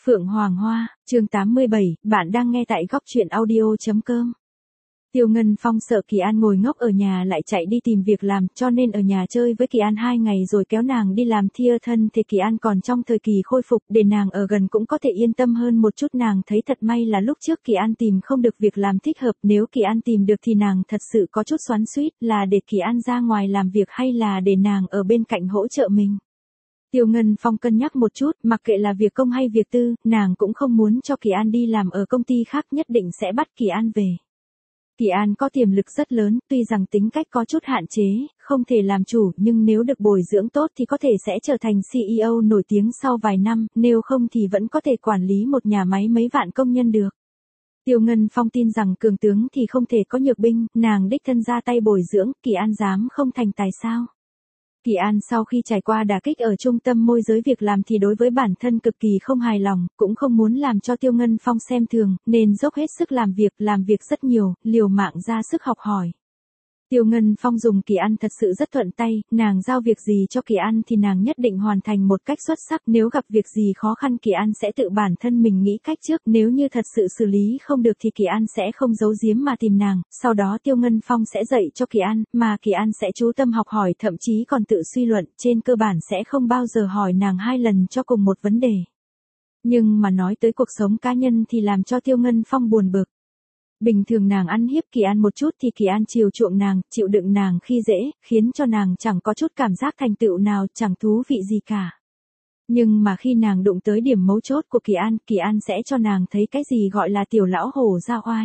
Phượng Hoàng Hoa, chương 87, bạn đang nghe tại góc truyện audio.com. Tiêu Ngân Phong sợ Kỳ An ngồi ngốc ở nhà lại chạy đi tìm việc làm, cho nên ở nhà chơi với Kỳ An 2 ngày rồi kéo nàng đi làm thia thân thì Kỳ An còn trong thời kỳ khôi phục, để nàng ở gần cũng có thể yên tâm hơn một chút. Nàng thấy thật may là lúc trước Kỳ An tìm không được việc làm thích hợp, nếu Kỳ An tìm được thì nàng thật sự có chút xoắn xuýt là để Kỳ An ra ngoài làm việc hay là để nàng ở bên cạnh hỗ trợ mình. Tiêu Ngân Phong cân nhắc một chút, mặc kệ là việc công hay việc tư, nàng cũng không muốn cho Kỳ An đi làm ở công ty khác, nhất định sẽ bắt Kỳ An về. Kỳ An có tiềm lực rất lớn, tuy rằng tính cách có chút hạn chế, không thể làm chủ, nhưng nếu được bồi dưỡng tốt thì có thể sẽ trở thành CEO nổi tiếng sau vài năm, nếu không thì vẫn có thể quản lý một nhà máy mấy vạn công nhân được. Tiêu Ngân Phong tin rằng cường tướng thì không thể có nhược binh, nàng đích thân ra tay bồi dưỡng, Kỳ An dám không thành tài sao. Kỳ An sau khi trải qua đả kích ở trung tâm môi giới việc làm thì đối với bản thân cực kỳ không hài lòng, cũng không muốn làm cho Tiêu Ngân Phong xem thường, nên dốc hết sức làm việc rất nhiều, liều mạng ra sức học hỏi. Tiêu Ngân Phong dùng Kỳ An thật sự rất thuận tay, nàng giao việc gì cho Kỳ An thì nàng nhất định hoàn thành một cách xuất sắc, nếu gặp việc gì khó khăn Kỳ An sẽ tự bản thân mình nghĩ cách trước, nếu như thật sự xử lý không được thì Kỳ An sẽ không giấu giếm mà tìm nàng, sau đó Tiêu Ngân Phong sẽ dạy cho Kỳ An, mà Kỳ An sẽ chú tâm học hỏi, thậm chí còn tự suy luận, trên cơ bản sẽ không bao giờ hỏi nàng 2 lần cho cùng một vấn đề. Nhưng mà nói tới cuộc sống cá nhân thì làm cho Tiêu Ngân Phong buồn bực. Bình thường nàng ăn hiếp Kỳ An một chút thì Kỳ An chiều chuộng nàng, chịu đựng nàng khi dễ, khiến cho nàng chẳng có chút cảm giác thành tựu nào, chẳng thú vị gì cả. Nhưng mà khi nàng đụng tới điểm mấu chốt của Kỳ An sẽ cho nàng thấy cái gì gọi là tiểu lão hổ ra oai.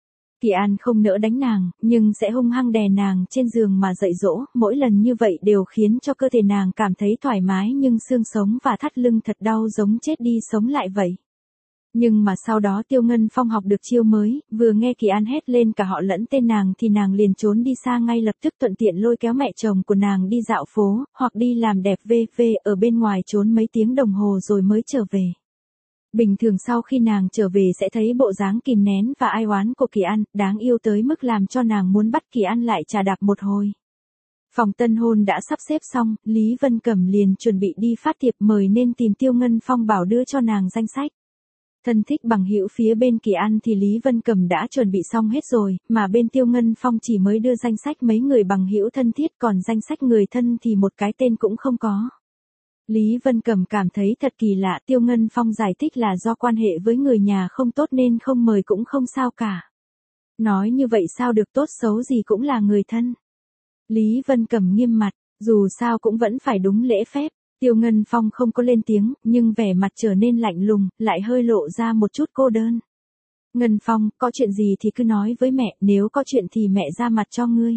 Kỳ An không nỡ đánh nàng, nhưng sẽ hung hăng đè nàng trên giường mà dạy dỗ, mỗi lần như vậy đều khiến cho cơ thể nàng cảm thấy thoải mái nhưng xương sống và thắt lưng thật đau giống chết đi sống lại vậy. Nhưng mà sau đó Tiêu Ngân Phong học được chiêu mới, vừa nghe Kỳ An hét lên cả họ lẫn tên nàng thì nàng liền trốn đi xa ngay lập tức, thuận tiện lôi kéo mẹ chồng của nàng đi dạo phố, hoặc đi làm đẹp ở bên ngoài trốn mấy tiếng đồng hồ rồi mới trở về. Bình thường sau khi nàng trở về sẽ thấy bộ dáng kìm nén và ai oán của Kỳ An, đáng yêu tới mức làm cho nàng muốn bắt Kỳ An lại trà đạp một hồi. Phòng tân hôn đã sắp xếp xong, Lý Vân Cẩm liền chuẩn bị đi phát thiệp mời nên tìm Tiêu Ngân Phong bảo đưa cho nàng danh sách. Thân thích bằng hữu phía bên Kỳ An thì Lý Vân Cẩm đã chuẩn bị xong hết rồi, mà bên Tiêu Ngân Phong chỉ mới đưa danh sách mấy người bằng hữu thân thiết, còn danh sách người thân thì một cái tên cũng không có. Lý Vân Cẩm cảm thấy thật kỳ lạ, Tiêu Ngân Phong giải thích là do quan hệ với người nhà không tốt nên không mời cũng không sao cả. Nói như vậy sao được, tốt xấu gì cũng là người thân. Lý Vân Cẩm nghiêm mặt, dù sao cũng vẫn phải đúng lễ phép. Tiêu Ngân Phong không có lên tiếng, nhưng vẻ mặt trở nên lạnh lùng, lại hơi lộ ra một chút cô đơn. Ngân Phong, có chuyện gì thì cứ nói với mẹ, nếu có chuyện thì mẹ ra mặt cho ngươi.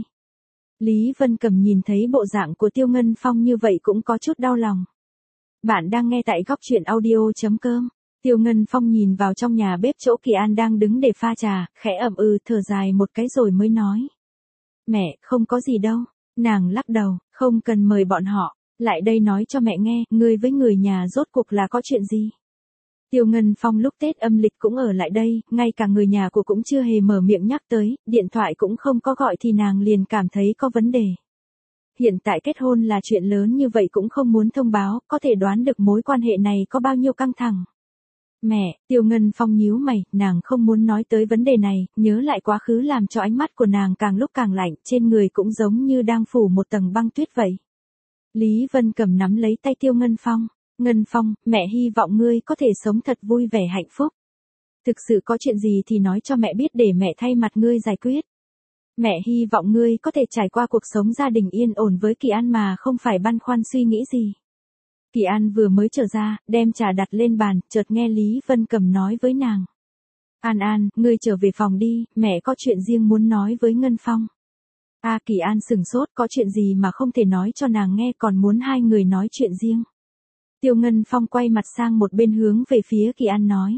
Lý Vân Cẩm nhìn thấy bộ dạng của Tiêu Ngân Phong như vậy cũng có chút đau lòng. Bạn đang nghe tại góc truyện audio.com. Tiêu Ngân Phong nhìn vào trong nhà bếp chỗ Kỳ An đang đứng để pha trà, khẽ thở dài một cái rồi mới nói. Mẹ, không có gì đâu. Nàng lắc đầu, không cần mời bọn họ. Lại đây nói cho mẹ nghe, ngươi với người nhà rốt cuộc là có chuyện gì? Tiêu Ngân Phong lúc Tết âm lịch cũng ở lại đây, ngay cả người nhà của cũng chưa hề mở miệng nhắc tới, điện thoại cũng không có gọi thì nàng liền cảm thấy có vấn đề. Hiện tại kết hôn là chuyện lớn như vậy cũng không muốn thông báo, có thể đoán được mối quan hệ này có bao nhiêu căng thẳng. Mẹ, Tiêu Ngân Phong nhíu mày, nàng không muốn nói tới vấn đề này, nhớ lại quá khứ làm cho ánh mắt của nàng càng lúc càng lạnh, trên người cũng giống như đang phủ một tầng băng tuyết vậy. Lý Vân Cẩm nắm lấy tay Tiêu Ngân Phong. Ngân Phong, mẹ hy vọng ngươi có thể sống thật vui vẻ hạnh phúc. Thực sự có chuyện gì thì nói cho mẹ biết để mẹ thay mặt ngươi giải quyết. Mẹ hy vọng ngươi có thể trải qua cuộc sống gia đình yên ổn với Kỳ An mà không phải băn khoăn suy nghĩ gì. Kỳ An vừa mới trở ra, đem trà đặt lên bàn, chợt nghe Lý Vân Cẩm nói với nàng. An, ngươi trở về phòng đi, mẹ có chuyện riêng muốn nói với Ngân Phong. Kỳ An sừng sốt, có chuyện gì mà không thể nói cho nàng nghe, còn muốn hai người nói chuyện riêng. Tiêu Ngân Phong quay mặt sang một bên hướng về phía Kỳ An nói.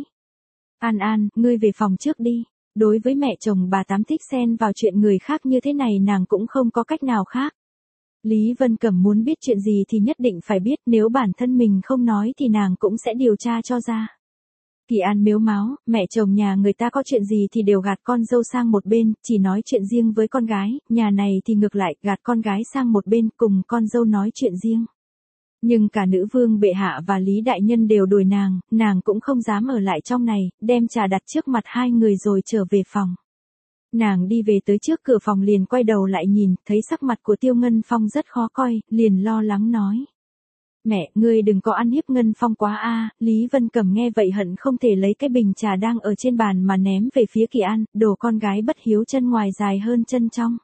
An, ngươi về phòng trước đi. Đối với mẹ chồng bà Tám thích xen vào chuyện người khác như thế này nàng cũng không có cách nào khác. Lý Vân Cẩm muốn biết chuyện gì thì nhất định phải biết, nếu bản thân mình không nói thì nàng cũng sẽ điều tra cho ra. Kỳ An mếu máo, mẹ chồng nhà người ta có chuyện gì thì đều gạt con dâu sang một bên, chỉ nói chuyện riêng với con gái, nhà này thì ngược lại, gạt con gái sang một bên cùng con dâu nói chuyện riêng. Nhưng cả nữ vương bệ hạ và Lý đại nhân đều đuổi nàng cũng không dám ở lại trong này, đem trà đặt trước mặt hai người rồi trở về phòng. Nàng đi về tới trước cửa phòng liền quay đầu lại nhìn, thấy sắc mặt của Tiêu Ngân Phong rất khó coi, liền lo lắng nói. Mẹ, ngươi đừng có ăn hiếp Ngân Phong quá a. Lý Vân Cẩm nghe vậy hận không thể lấy cái bình trà đang ở trên bàn mà ném về phía Kỳ An, đồ con gái bất hiếu chân ngoài dài hơn chân trong.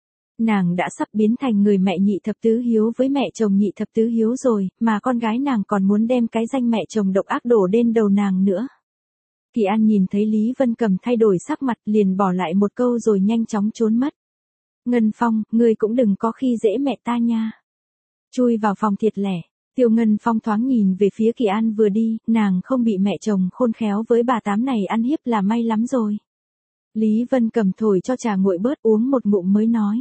Nàng đã sắp biến thành người mẹ nhị thập tứ hiếu với mẹ chồng nhị thập tứ hiếu rồi, mà con gái nàng còn muốn đem cái danh mẹ chồng độc ác đổ lên đầu nàng nữa. Kỳ An nhìn thấy Lý Vân Cẩm thay đổi sắc mặt liền bỏ lại một câu rồi nhanh chóng trốn mất. Ngân Phong, ngươi cũng đừng có khi dễ mẹ ta nha. Chui vào phòng thiệt lẻ. Tiêu Ngân Phong thoáng nhìn về phía Kỳ An vừa đi, nàng không bị mẹ chồng khôn khéo với bà tám này ăn hiếp là may lắm rồi. Lý Vân Cẩm thổi cho trà nguội bớt uống một ngụm mới nói.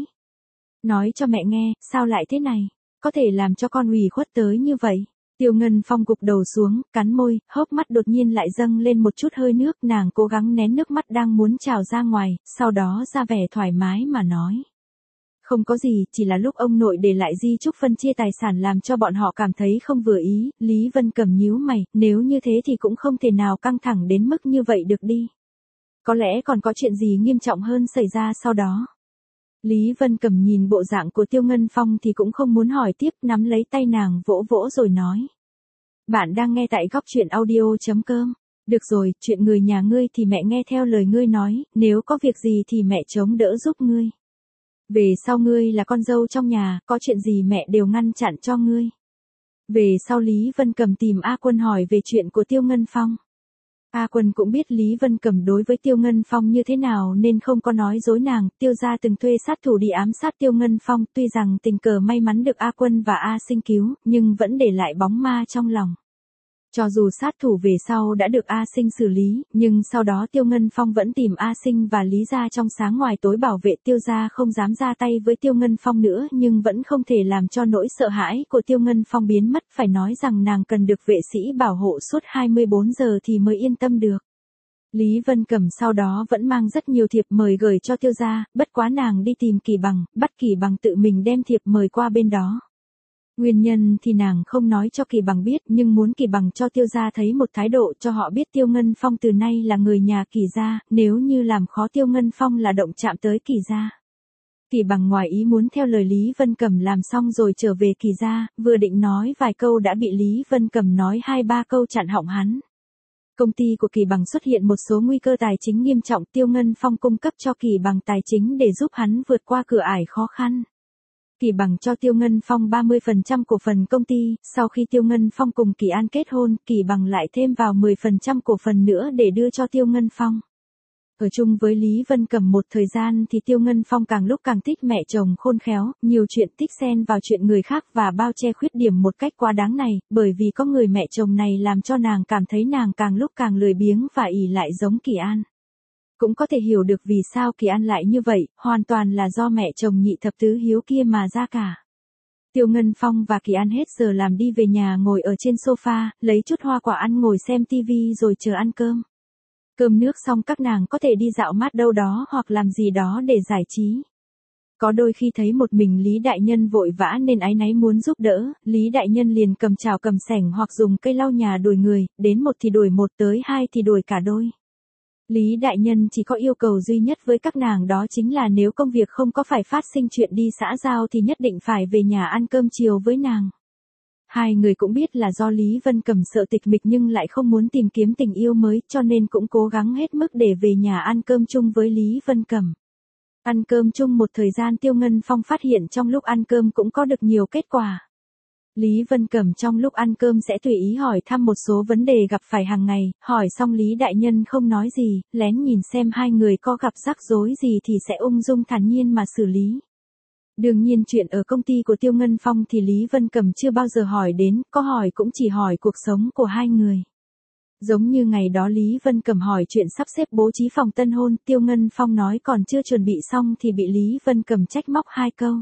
Nói cho mẹ nghe, sao lại thế này? Có thể làm cho con ủy khuất tới như vậy? Tiêu Ngân Phong gục đầu xuống, cắn môi, hốc mắt đột nhiên lại dâng lên một chút hơi nước, nàng cố gắng nén nước mắt đang muốn trào ra ngoài, sau đó ra vẻ thoải mái mà nói. Không có gì, chỉ là lúc ông nội để lại di chúc phân chia tài sản làm cho bọn họ cảm thấy không vừa ý. Lý Vân Cẩm nhíu mày, nếu như thế thì cũng không thể nào căng thẳng đến mức như vậy được đi. Có lẽ còn có chuyện gì nghiêm trọng hơn xảy ra sau đó. Lý Vân Cẩm nhìn bộ dạng của Tiêu Ngân Phong thì cũng không muốn hỏi tiếp, nắm lấy tay nàng vỗ vỗ rồi nói. Bạn đang nghe tại góc truyện audio.com. Được rồi, chuyện người nhà ngươi thì mẹ nghe theo lời ngươi nói, nếu có việc gì thì mẹ chống đỡ giúp ngươi. Về sau ngươi là con dâu trong nhà, có chuyện gì mẹ đều ngăn chặn cho ngươi. Về sau Lý Vân Cẩm tìm A Quân hỏi về chuyện của Tiêu Ngân Phong. A Quân cũng biết Lý Vân Cẩm đối với Tiêu Ngân Phong như thế nào nên không có nói dối nàng. Tiêu gia từng thuê sát thủ đi ám sát Tiêu Ngân Phong, tuy rằng tình cờ may mắn được A Quân và A Sinh cứu, nhưng vẫn để lại bóng ma trong lòng. Cho dù sát thủ về sau đã được A Sinh xử lý, nhưng sau đó Tiêu Ngân Phong vẫn tìm A Sinh và Lý gia trong sáng ngoài tối bảo vệ Tiêu gia không dám ra tay với Tiêu Ngân Phong nữa, nhưng vẫn không thể làm cho nỗi sợ hãi của Tiêu Ngân Phong biến mất, phải nói rằng nàng cần được vệ sĩ bảo hộ suốt 24 giờ thì mới yên tâm được. Lý Vân Cẩm sau đó vẫn mang rất nhiều thiệp mời gửi cho Tiêu gia, bất quá nàng đi tìm Kỳ Bằng, bắt Kỳ Bằng tự mình đem thiệp mời qua bên đó. Nguyên nhân thì nàng không nói cho Kỳ Bằng biết, nhưng muốn Kỳ Bằng cho Tiêu gia thấy một thái độ cho họ biết Tiêu Ngân Phong từ nay là người nhà Kỳ gia, nếu như làm khó Tiêu Ngân Phong là động chạm tới Kỳ gia. Kỳ Bằng ngoài ý muốn theo lời Lý Vân Cẩm làm xong rồi trở về Kỳ gia, vừa định nói vài câu đã bị Lý Vân Cẩm nói 2-3 câu chặn họng hắn. Công ty của Kỳ Bằng xuất hiện một số nguy cơ tài chính nghiêm trọng, Tiêu Ngân Phong cung cấp cho Kỳ Bằng tài chính để giúp hắn vượt qua cửa ải khó khăn. Kỳ Bằng cho Tiêu Ngân Phong 30% cổ phần công ty, sau khi Tiêu Ngân Phong cùng Kỳ An kết hôn, Kỳ Bằng lại thêm vào 10% cổ phần nữa để đưa cho Tiêu Ngân Phong. Ở chung với Lý Vân Cẩm một thời gian thì Tiêu Ngân Phong càng lúc càng thích mẹ chồng khôn khéo, nhiều chuyện thích xen vào chuyện người khác và bao che khuyết điểm một cách quá đáng này, bởi vì có người mẹ chồng này làm cho nàng cảm thấy nàng càng lúc càng lười biếng và ỷ lại giống Kỳ An. Cũng có thể hiểu được vì sao Kỳ An lại như vậy, hoàn toàn là do mẹ chồng nhị thập tứ hiếu kia mà ra cả. Tiêu Ngân Phong và Kỳ An hết giờ làm đi về nhà ngồi ở trên sofa, lấy chút hoa quả ăn ngồi xem tivi rồi chờ ăn cơm. Cơm nước xong các nàng có thể đi dạo mát đâu đó hoặc làm gì đó để giải trí. Có đôi khi thấy một mình Lý Đại Nhân vội vã nên áy náy muốn giúp đỡ, Lý Đại Nhân liền cầm chảo cầm xẻng hoặc dùng cây lau nhà đuổi người, đến một thì đuổi một tới hai thì đuổi cả đôi. Lý Đại Nhân chỉ có yêu cầu duy nhất với các nàng đó chính là nếu công việc không có phải phát sinh chuyện đi xã giao thì nhất định phải về nhà ăn cơm chiều với nàng. Hai người cũng biết là do Lý Vân Cẩm sợ tịch mịch nhưng lại không muốn tìm kiếm tình yêu mới cho nên cũng cố gắng hết mức để về nhà ăn cơm chung với Lý Vân Cẩm. Ăn cơm chung một thời gian Tiêu Ngân Phong phát hiện trong lúc ăn cơm cũng có được nhiều kết quả. Lý Vân Cẩm trong lúc ăn cơm sẽ tùy ý hỏi thăm một số vấn đề gặp phải hàng ngày, hỏi xong Lý Đại Nhân không nói gì, lén nhìn xem hai người có gặp rắc rối gì thì sẽ ung dung thản nhiên mà xử lý. Đương nhiên chuyện ở công ty của Tiêu Ngân Phong thì Lý Vân Cẩm chưa bao giờ hỏi đến, có hỏi cũng chỉ hỏi cuộc sống của hai người. Giống như ngày đó Lý Vân Cẩm hỏi chuyện sắp xếp bố trí phòng tân hôn, Tiêu Ngân Phong nói còn chưa chuẩn bị xong thì bị Lý Vân Cẩm trách móc 2 câu.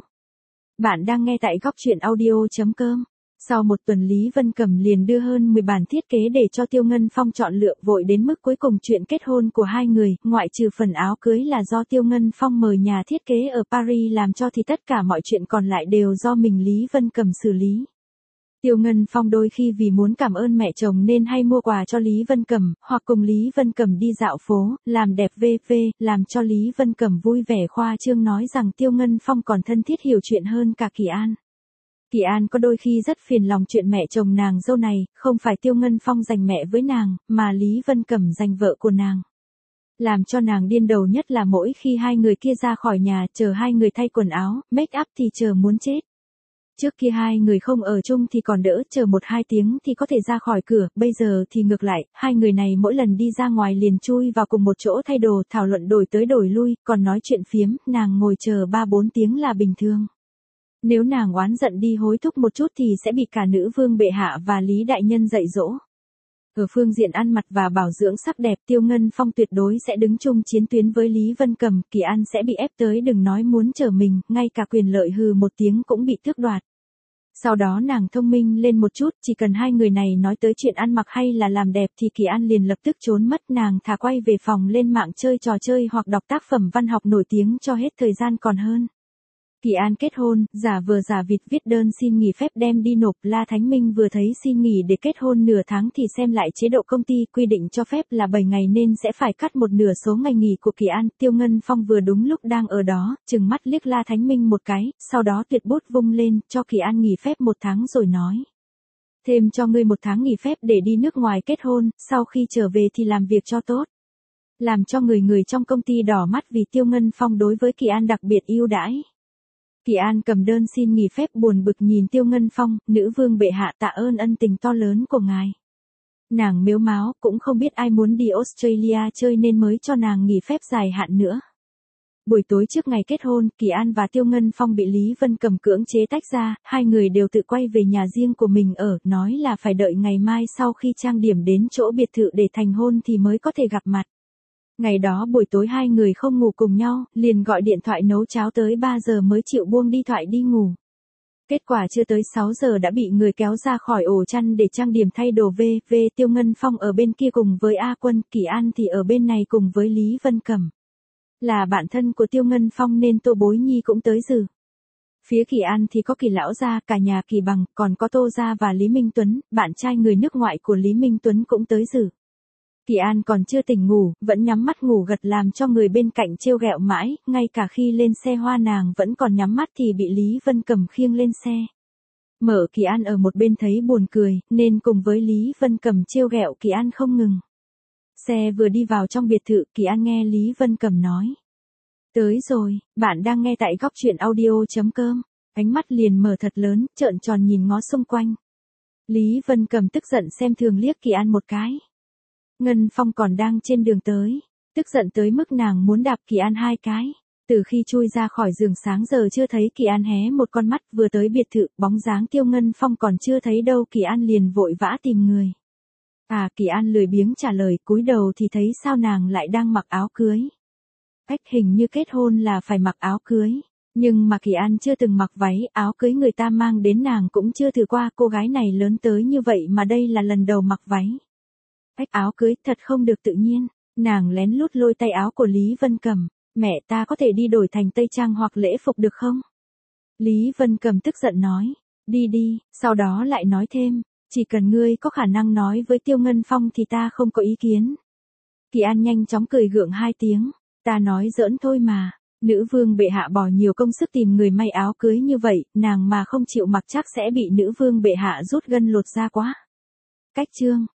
Bạn đang nghe tại góc truyện audio.com. Sau một tuần Lý Vân Cẩm liền đưa hơn 10 bản thiết kế để cho Tiêu Ngân Phong chọn lựa, vội đến mức cuối cùng chuyện kết hôn của hai người, ngoại trừ phần áo cưới là do Tiêu Ngân Phong mời nhà thiết kế ở Paris làm cho thì tất cả mọi chuyện còn lại đều do mình Lý Vân Cẩm xử lý. Tiêu Ngân Phong đôi khi vì muốn cảm ơn mẹ chồng nên hay mua quà cho Lý Vân Cẩm, hoặc cùng Lý Vân Cẩm đi dạo phố, làm đẹp v.v, làm cho Lý Vân Cẩm vui vẻ khoa trương nói rằng Tiêu Ngân Phong còn thân thiết hiểu chuyện hơn cả Kỳ An. Kỳ An có đôi khi rất phiền lòng chuyện mẹ chồng nàng dâu này, không phải Tiêu Ngân Phong giành mẹ với nàng, mà Lý Vân Cẩm giành vợ của nàng. Làm cho nàng điên đầu nhất là mỗi khi hai người kia ra khỏi nhà, chờ hai người thay quần áo, make up thì chờ muốn chết. Trước kia hai người không ở chung thì còn đỡ, chờ 1-2 tiếng thì có thể ra khỏi cửa, bây giờ thì ngược lại, hai người này mỗi lần đi ra ngoài liền chui vào cùng một chỗ thay đồ, thảo luận đổi tới đổi lui, còn nói chuyện phiếm, nàng ngồi chờ 3-4 tiếng là bình thường. Nếu nàng oán giận đi hối thúc một chút thì sẽ bị cả nữ vương bệ hạ và Lý đại nhân dạy dỗ. Ở phương diện ăn mặc và bảo dưỡng sắc đẹp, Tiêu Ngân Phong tuyệt đối sẽ đứng chung chiến tuyến với Lý Vân Cẩm, Kỳ An sẽ bị ép tới đừng nói muốn trở mình, ngay cả quyền lợi hừ một tiếng cũng bị tước đoạt. Sau đó nàng thông minh lên một chút, chỉ cần hai người này nói tới chuyện ăn mặc hay là làm đẹp thì Kỳ An liền lập tức trốn mất, nàng thà quay về phòng lên mạng chơi trò chơi hoặc đọc tác phẩm văn học nổi tiếng cho hết thời gian còn hơn. Kỳ An kết hôn, giả vờ giả vịt viết đơn xin nghỉ phép đem đi nộp, La Thánh Minh vừa thấy xin nghỉ để kết hôn nửa tháng thì xem lại chế độ công ty, quy định cho phép là 7 ngày nên sẽ phải cắt một nửa số ngày nghỉ của Kỳ An. Tiêu Ngân Phong vừa đúng lúc đang ở đó, trừng mắt liếc La Thánh Minh một cái, sau đó tuyệt bút vung lên, cho Kỳ An nghỉ phép 1 tháng rồi nói. Thêm cho ngươi 1 tháng nghỉ phép để đi nước ngoài kết hôn, sau khi trở về thì làm việc cho tốt. Làm cho người trong công ty đỏ mắt vì Tiêu Ngân Phong đối với Kỳ An đặc biệt ưu đãi. Kỳ An cầm đơn xin nghỉ phép buồn bực nhìn Tiêu Ngân Phong, nữ vương bệ hạ tạ ơn ân tình to lớn của ngài. Nàng mếu máo, cũng không biết ai muốn đi Australia chơi nên mới cho nàng nghỉ phép dài hạn nữa. Buổi tối trước ngày kết hôn, Kỳ An và Tiêu Ngân Phong bị Lý Vân Cẩm cưỡng chế tách ra, hai người đều tự quay về nhà riêng của mình ở, nói là phải đợi ngày mai sau khi trang điểm đến chỗ biệt thự để thành hôn thì mới có thể gặp mặt. Ngày đó buổi tối hai người không ngủ cùng nhau, liền gọi điện thoại nấu cháo tới 3 giờ mới chịu buông đi thoại đi ngủ. Kết quả chưa tới 6 giờ đã bị người kéo ra khỏi ổ chăn để trang điểm thay đồ v.v. Tiêu Ngân Phong ở bên kia cùng với A Quân, Kỳ An thì ở bên này cùng với Lý Vân Cẩm. Là bạn thân của Tiêu Ngân Phong nên Tô Bối Nhi cũng tới dự. Phía Kỳ An thì có Kỳ lão gia, cả nhà Kỳ Bằng, còn có Tô gia và Lý Minh Tuấn, bạn trai người nước ngoài của Lý Minh Tuấn cũng tới dự. Kỳ An còn chưa tỉnh ngủ, vẫn nhắm mắt ngủ gật làm cho người bên cạnh trêu ghẹo mãi, ngay cả khi lên xe hoa nàng vẫn còn nhắm mắt thì bị Lý Vân Cẩm khiêng lên xe. Mở Kỳ An ở một bên thấy buồn cười, nên cùng với Lý Vân Cẩm trêu ghẹo Kỳ An không ngừng. Xe vừa đi vào trong biệt thự, Kỳ An nghe Lý Vân Cẩm nói. Tới rồi, bạn đang nghe tại góc truyện audio.com. Ánh mắt liền mở thật lớn, trợn tròn nhìn ngó xung quanh. Lý Vân Cẩm tức giận xem thường liếc Kỳ An một cái. Ngân Phong còn đang trên đường tới, tức giận tới mức nàng muốn đạp Kỳ An 2 cái. Từ khi chui ra khỏi giường sáng giờ chưa thấy Kỳ An hé một con mắt, vừa tới biệt thự, bóng dáng Tiêu Ngân Phong còn chưa thấy đâu, Kỳ An liền vội vã tìm người. Kỳ An lười biếng trả lời, cúi đầu thì thấy sao nàng lại đang mặc áo cưới. Cách hình như kết hôn là phải mặc áo cưới, nhưng mà Kỳ An chưa từng mặc váy, áo cưới người ta mang đến nàng cũng chưa thử qua, cô gái này lớn tới như vậy mà đây là lần đầu mặc váy. Cách áo cưới thật không được tự nhiên, nàng lén lút lôi tay áo của Lý Vân Cẩm, mẹ ta có thể đi đổi thành tây trang hoặc lễ phục được không? Lý Vân Cẩm tức giận nói, đi đi, sau đó lại nói thêm, chỉ cần ngươi có khả năng nói với Tiêu Ngân Phong thì ta không có ý kiến. Kỳ An nhanh chóng cười gượng 2 tiếng, ta nói giỡn thôi mà, nữ vương bệ hạ bỏ nhiều công sức tìm người may áo cưới như vậy, nàng mà không chịu mặc chắc sẽ bị nữ vương bệ hạ rút gân lột da quá. Cách chương